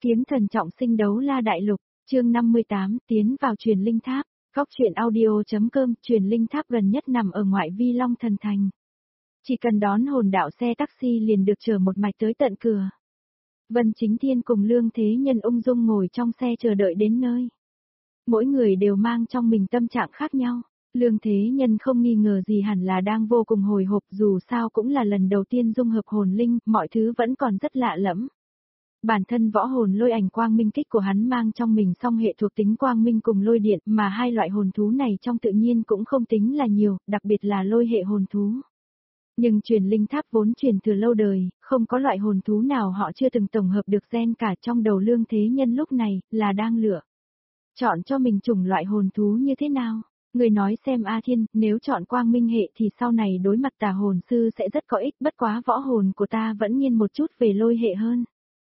Kiếm thần trọng sinh đấu la đại lục, chương 58, tiến vào truyền linh tháp. Góc truyện audio.com, truyền linh tháp gần nhất nằm ở ngoại vi Long Thần Thành. Chỉ cần đón hồn đạo xe taxi liền được chở một mạch tới tận cửa. Vân Chính Thiên cùng Lương Thế Nhân ung dung ngồi trong xe chờ đợi đến nơi. Mỗi người đều mang trong mình tâm trạng khác nhau. Lương Thế Nhân không nghi ngờ gì hẳn là đang vô cùng hồi hộp, dù sao cũng là lần đầu tiên dung hợp hồn linh, mọi thứ vẫn còn rất lạ lẫm. Bản thân võ hồn lôi ảnh quang minh kích của hắn mang trong mình song hệ thuộc tính quang minh cùng lôi điện, mà hai loại hồn thú này trong tự nhiên cũng không tính là nhiều, đặc biệt là lôi hệ hồn thú. Nhưng truyền linh tháp vốn truyền từ lâu đời, không có loại hồn thú nào họ chưa từng tổng hợp được gen cả. Trong đầu Lương Thế Nhân lúc này là đang lựa chọn cho mình chủng loại hồn thú như thế nào. Người nói xem A Thiên, nếu chọn quang minh hệ thì sau này đối mặt tà hồn sư sẽ rất có ích, bất quá võ hồn của ta vẫn nghiêng một chút về lôi hệ hơn.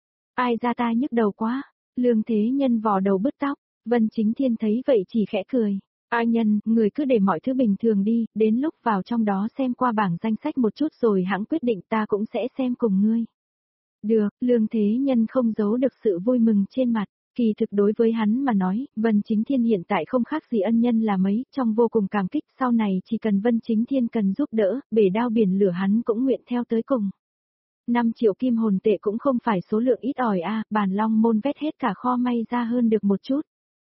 Ai ra ta nhức đầu quá. Lương Thế Nhân vò đầu bứt tóc. Vân Chính Thiên thấy vậy chỉ khẽ cười. A Nhân, người cứ để mọi thứ bình thường đi, đến lúc vào trong đó xem qua bảng danh sách một chút rồi hãng quyết định, ta cũng sẽ xem cùng ngươi. Được, Lương Thế Nhân không giấu được sự vui mừng trên mặt. Kỳ thực đối với hắn mà nói, Vân Chính Thiên hiện tại không khác gì ân nhân là mấy, trong vô cùng cảm kích, sau này chỉ cần Vân Chính Thiên cần giúp đỡ, bể đao biển lửa hắn cũng nguyện theo tới cùng. 5 triệu kim hồn tệ cũng không phải số lượng ít ỏi a, Bàn Long môn vét hết cả kho may ra hơn được một chút.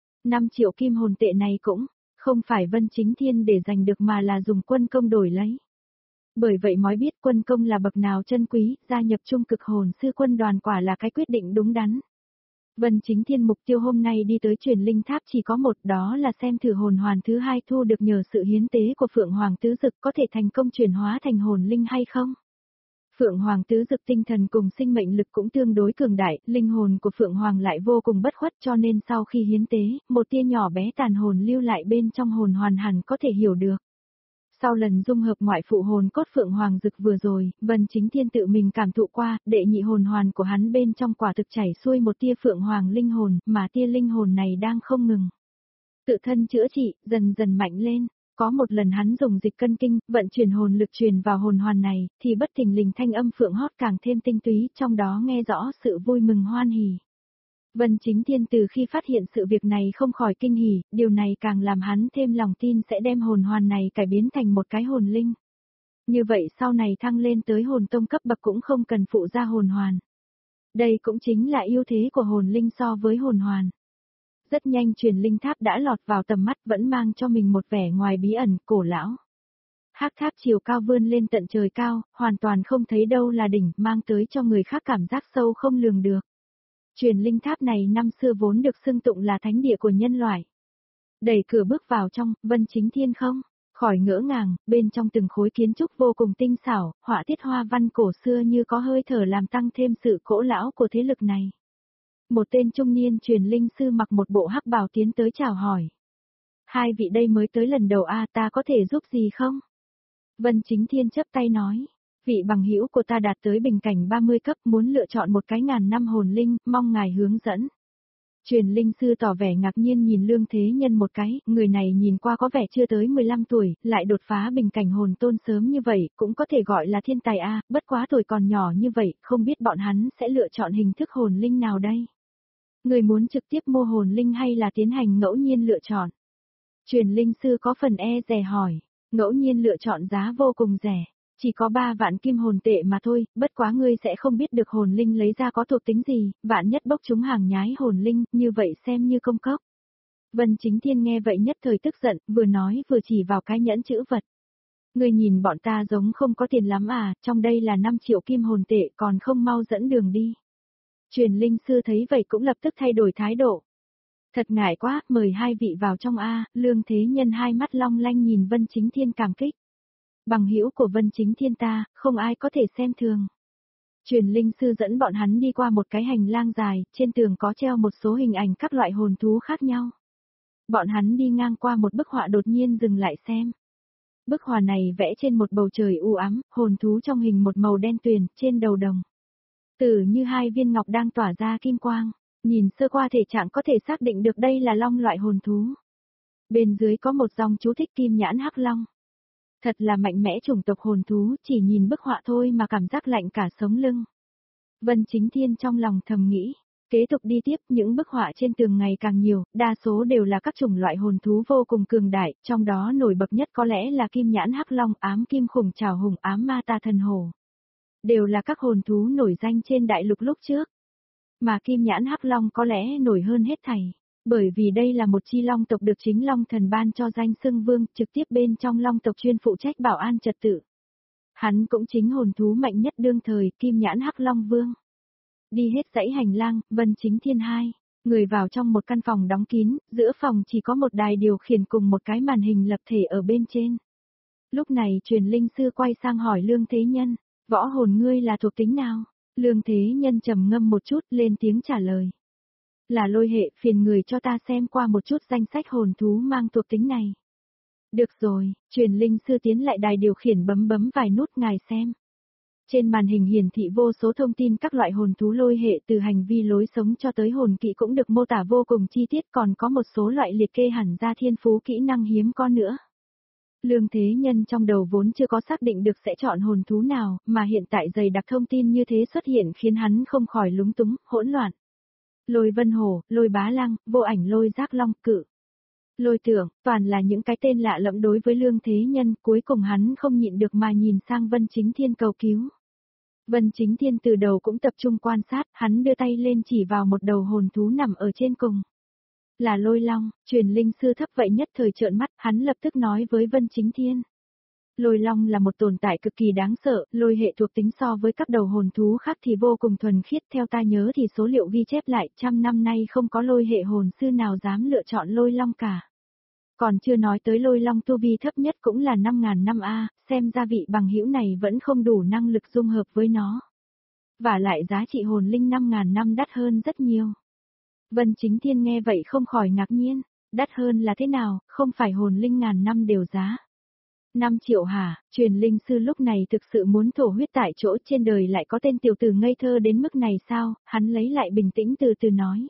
5 triệu kim hồn tệ này cũng không phải Vân Chính Thiên để giành được mà là dùng quân công đổi lấy. Bởi vậy mới biết quân công là bậc nào chân quý, gia nhập trung cực hồn sư quân đoàn quả là cái quyết định đúng đắn. Vân Chính Thiên mục tiêu hôm nay đi tới truyền linh tháp chỉ có một, đó là xem thử hồn hoàn thứ hai thu được nhờ sự hiến tế của Phượng Hoàng Tứ Dực có thể thành công chuyển hóa thành hồn linh hay không. Phượng Hoàng Tứ Dực tinh thần cùng sinh mệnh lực cũng tương đối cường đại, linh hồn của Phượng Hoàng lại vô cùng bất khuất, cho nên sau khi hiến tế, một tia nhỏ bé tàn hồn lưu lại bên trong hồn hoàn hẳn có thể hiểu được. Sau lần dung hợp ngoại phụ hồn cốt Phượng Hoàng Dực vừa rồi, Vân Chính Thiên tự mình cảm thụ qua, đệ nhị hồn hoàn của hắn bên trong quả thực chảy xuôi một tia Phượng Hoàng linh hồn, mà tia linh hồn này đang không ngừng tự thân chữa trị, dần dần mạnh lên. Có một lần hắn dùng dịch cân kinh, vận chuyển hồn lực truyền vào hồn hoàn này, thì bất thình lình thanh âm phượng hót càng thêm tinh túy, trong đó nghe rõ sự vui mừng hoan hỉ. Vân Chính Thiên từ khi phát hiện sự việc này không khỏi kinh hỉ, điều này càng làm hắn thêm lòng tin sẽ đem hồn hoàn này cải biến thành một cái hồn linh. Như vậy sau này thăng lên tới hồn tông cấp bậc cũng không cần phụ ra hồn hoàn. Đây cũng chính là ưu thế của hồn linh so với hồn hoàn. Rất nhanh truyền linh tháp đã lọt vào tầm mắt, vẫn mang cho mình một vẻ ngoài bí ẩn, cổ lão. Hắc tháp chiều cao vươn lên tận trời cao, hoàn toàn không thấy đâu là đỉnh, mang tới cho người khác cảm giác sâu không lường được. Truyền linh tháp này năm xưa vốn được xưng tụng là thánh địa của nhân loại. Đẩy cửa bước vào trong, Vân Chính Thiên không khỏi ngỡ ngàng, bên trong từng khối kiến trúc vô cùng tinh xảo, họa tiết hoa văn cổ xưa như có hơi thở làm tăng thêm sự cổ lão của thế lực này. Một tên trung niên truyền linh sư mặc một bộ hắc bào tiến tới chào hỏi. Hai vị đây mới tới lần đầu a, ta có thể giúp gì không? Vân Chính Thiên chắp tay nói, vị bằng hữu của ta đạt tới bình cảnh 30 cấp, muốn lựa chọn một cái 1000 năm hồn linh, mong ngài hướng dẫn. Truyền linh sư tỏ vẻ ngạc nhiên nhìn Lương Thế Nhân một cái, người này nhìn qua có vẻ chưa tới 15 tuổi, lại đột phá bình cảnh hồn tôn sớm như vậy, cũng có thể gọi là thiên tài a, bất quá tuổi còn nhỏ như vậy, không biết bọn hắn sẽ lựa chọn hình thức hồn linh nào đây? Người muốn trực tiếp mua hồn linh hay là tiến hành ngẫu nhiên lựa chọn? Truyền linh sư có phần e dè hỏi, ngẫu nhiên lựa chọn giá vô cùng rẻ, chỉ có 3 vạn kim hồn tệ mà thôi, bất quá ngươi sẽ không biết được hồn linh lấy ra có thuộc tính gì, vạn nhất bốc chúng hàng nhái hồn linh, như vậy xem như công cốc. Vân Chính Thiên nghe vậy nhất thời tức giận, vừa nói vừa chỉ vào cái nhẫn chữ vật. Ngươi nhìn bọn ta giống không có tiền lắm à, trong đây là 5 triệu kim hồn tệ còn không mau dẫn đường đi. Truyền linh sư thấy vậy cũng lập tức thay đổi thái độ. Thật ngại quá, mời hai vị vào trong a. Lương Thế Nhân hai mắt long lanh nhìn Vân Chính Thiên cảm kích. Bằng hữu của Vân Chính Thiên ta, không ai có thể xem thường. Truyền linh sư dẫn bọn hắn đi qua một cái hành lang dài, trên tường có treo một số hình ảnh các loại hồn thú khác nhau. Bọn hắn đi ngang qua một bức họa đột nhiên dừng lại xem. Bức họa này vẽ trên một bầu trời u ám, hồn thú trong hình một màu đen tuyền, trên đầu đồng tử như hai viên ngọc đang tỏa ra kim quang, nhìn sơ qua thể trạng có thể xác định được đây là long loại hồn thú. Bên dưới có một dòng chú thích kim nhãn hắc long. Thật là mạnh mẽ chủng tộc hồn thú, chỉ nhìn bức họa thôi mà cảm giác lạnh cả sống lưng. Vân Chính Thiên trong lòng thầm nghĩ, Kế tục đi tiếp, những bức họa trên tường ngày càng nhiều, đa số đều là các chủng loại hồn thú vô cùng cường đại, trong đó nổi bật nhất có lẽ là kim nhãn hắc long, ám kim khủng trảo hùng, ám ma ta thần hổ. Đều là các hồn thú nổi danh trên đại lục lúc trước. Mà kim nhãn hắc long có lẽ nổi hơn hết thảy. Bởi vì đây là một chi long tộc được chính long thần ban cho danh xưng vương, trực tiếp bên trong long tộc chuyên phụ trách bảo an trật tự. Hắn cũng chính hồn thú mạnh nhất đương thời, kim nhãn hắc long vương. Đi hết dãy hành lang, Vân Chính Thiên hai người vào trong một căn phòng đóng kín, giữa phòng chỉ có một đài điều khiển cùng một cái màn hình lập thể ở bên trên. Lúc này truyền linh sư quay sang hỏi Lương Thế Nhân, võ hồn ngươi là thuộc tính nào? Lương Thế Nhân trầm ngâm một chút lên tiếng trả lời. Là lôi hệ, phiền người cho ta xem qua một chút danh sách hồn thú mang thuộc tính này. Được rồi, truyền linh sư tiến lại đài điều khiển bấm vài nút ngài xem. Trên màn hình hiển thị vô số thông tin các loại hồn thú lôi hệ từ hành vi lối sống cho tới hồn kỵ cũng được mô tả vô cùng chi tiết, còn có một số loại liệt kê hẳn ra thiên phú kỹ năng hiếm có nữa. Lương Thế Nhân trong đầu vốn chưa có xác định được sẽ chọn hồn thú nào, mà hiện tại dày đặc thông tin như thế xuất hiện khiến hắn không khỏi lúng túng, hỗn loạn. Lôi vân hổ, lôi bá lăng, vô ảnh lôi giác long, cự. Lôi tưởng, toàn là những cái tên lạ lẫm đối với Lương Thế Nhân, cuối cùng hắn không nhịn được mà nhìn sang Vân Chính Thiên cầu cứu. Vân Chính Thiên từ đầu cũng tập trung quan sát, hắn đưa tay lên chỉ vào một đầu hồn thú nằm ở trên cùng. Là lôi long, truyền linh sư thấp vậy nhất thời trợn mắt, hắn lập tức nói với Vân Chính Thiên. Lôi long là một tồn tại cực kỳ đáng sợ, lôi hệ thuộc tính so với các đầu hồn thú khác thì vô cùng thuần khiết, theo ta nhớ thì số liệu ghi chép lại 100 năm nay không có lôi hệ hồn sư nào dám lựa chọn lôi long cả. Còn chưa nói tới lôi long tu vi thấp nhất cũng là 5.000 năm A, xem ra vị bằng hữu này vẫn không đủ năng lực dung hợp với nó. Và lại giá trị hồn linh 5.000 năm đắt hơn rất nhiều. Vân Chính Thiên nghe vậy không khỏi ngạc nhiên, đắt hơn là thế nào, không phải hồn linh ngàn năm đều giá. 5 triệu hả, truyền linh sư lúc này thực sự muốn thổ huyết tại chỗ, trên đời lại có tên tiểu tử ngây thơ đến mức này sao, hắn lấy lại bình tĩnh từ từ nói.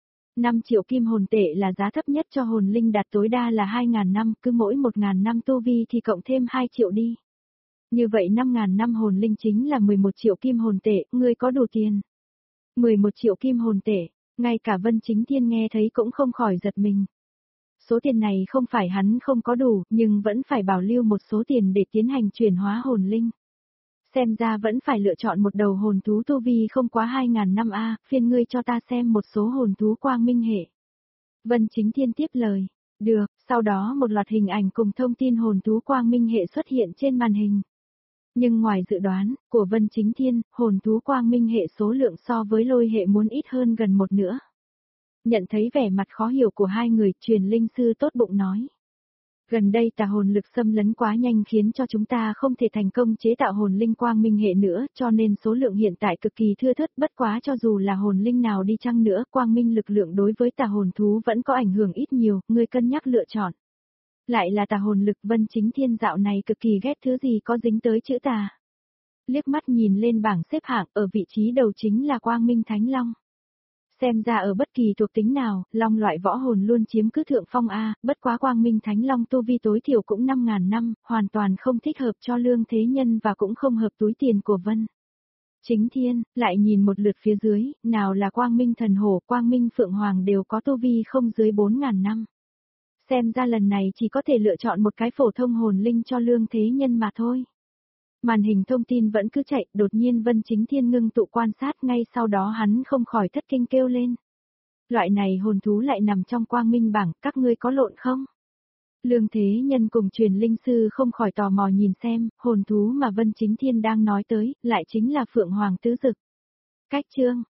5 triệu kim hồn tệ là giá thấp nhất cho hồn linh, đạt tối đa là 2.000 năm, cứ mỗi 1.000 năm tu vi thì cộng thêm 2 triệu đi. Như vậy 5.000 năm hồn linh chính là 11 triệu kim hồn tệ, ngươi có đủ tiền? 11 triệu kim hồn tệ, ngay cả Vân Chính Thiên nghe thấy cũng không khỏi giật mình. Số tiền này không phải hắn không có đủ, nhưng vẫn phải bảo lưu một số tiền để tiến hành chuyển hóa hồn linh. Xem ra vẫn phải lựa chọn một đầu hồn thú tu vi không quá 2.000 năm A, phiền ngươi cho ta xem một số hồn thú quang minh hệ. Vân Chính Thiên tiếp lời. Được, sau đó một loạt hình ảnh cùng thông tin hồn thú quang minh hệ xuất hiện trên màn hình. Nhưng ngoài dự đoán của Vân Chính Thiên, hồn thú quang minh hệ số lượng so với lôi hệ muốn ít hơn gần một nữa. Nhận thấy vẻ mặt khó hiểu của hai người, truyền linh sư tốt bụng nói. Gần đây tà hồn lực xâm lấn quá nhanh khiến cho chúng ta không thể thành công chế tạo hồn linh quang minh hệ nữa, cho nên số lượng hiện tại cực kỳ thưa thớt, bất quá cho dù là hồn linh nào đi chăng nữa, quang minh lực lượng đối với tà hồn thú vẫn có ảnh hưởng ít nhiều, ngươi cân nhắc lựa chọn. Lại là tà hồn lực. Vân Chính Thiên dạo này cực kỳ ghét thứ gì có dính tới chữ tà. Liếc mắt nhìn lên bảng xếp hạng, ở vị trí đầu chính là Quang Minh Thánh Long. Xem ra ở bất kỳ thuộc tính nào, long loại võ hồn luôn chiếm cứ thượng phong A, bất quá Quang Minh Thánh Long tu vi tối thiểu cũng 5.000 năm, hoàn toàn không thích hợp cho Lương Thế Nhân và cũng không hợp túi tiền của Vân Chính Thiên. Lại nhìn một lượt phía dưới, nào là Quang Minh Thần Hổ, Quang Minh Phượng Hoàng đều có tu vi không dưới 4.000 năm. Xem ra lần này chỉ có thể lựa chọn một cái phổ thông hồn linh cho Lương Thế Nhân mà thôi. Màn hình thông tin vẫn cứ chạy, đột nhiên Vân Chính Thiên ngưng tụ quan sát, ngay sau đó hắn không khỏi thất kinh kêu lên. Loại này hồn thú lại nằm trong quang minh bảng, các ngươi có lộn không? Lương Thế Nhân cùng truyền linh sư không khỏi tò mò nhìn xem, hồn thú mà Vân Chính Thiên đang nói tới, lại chính là Phượng Hoàng Tứ Dực. Cách chương,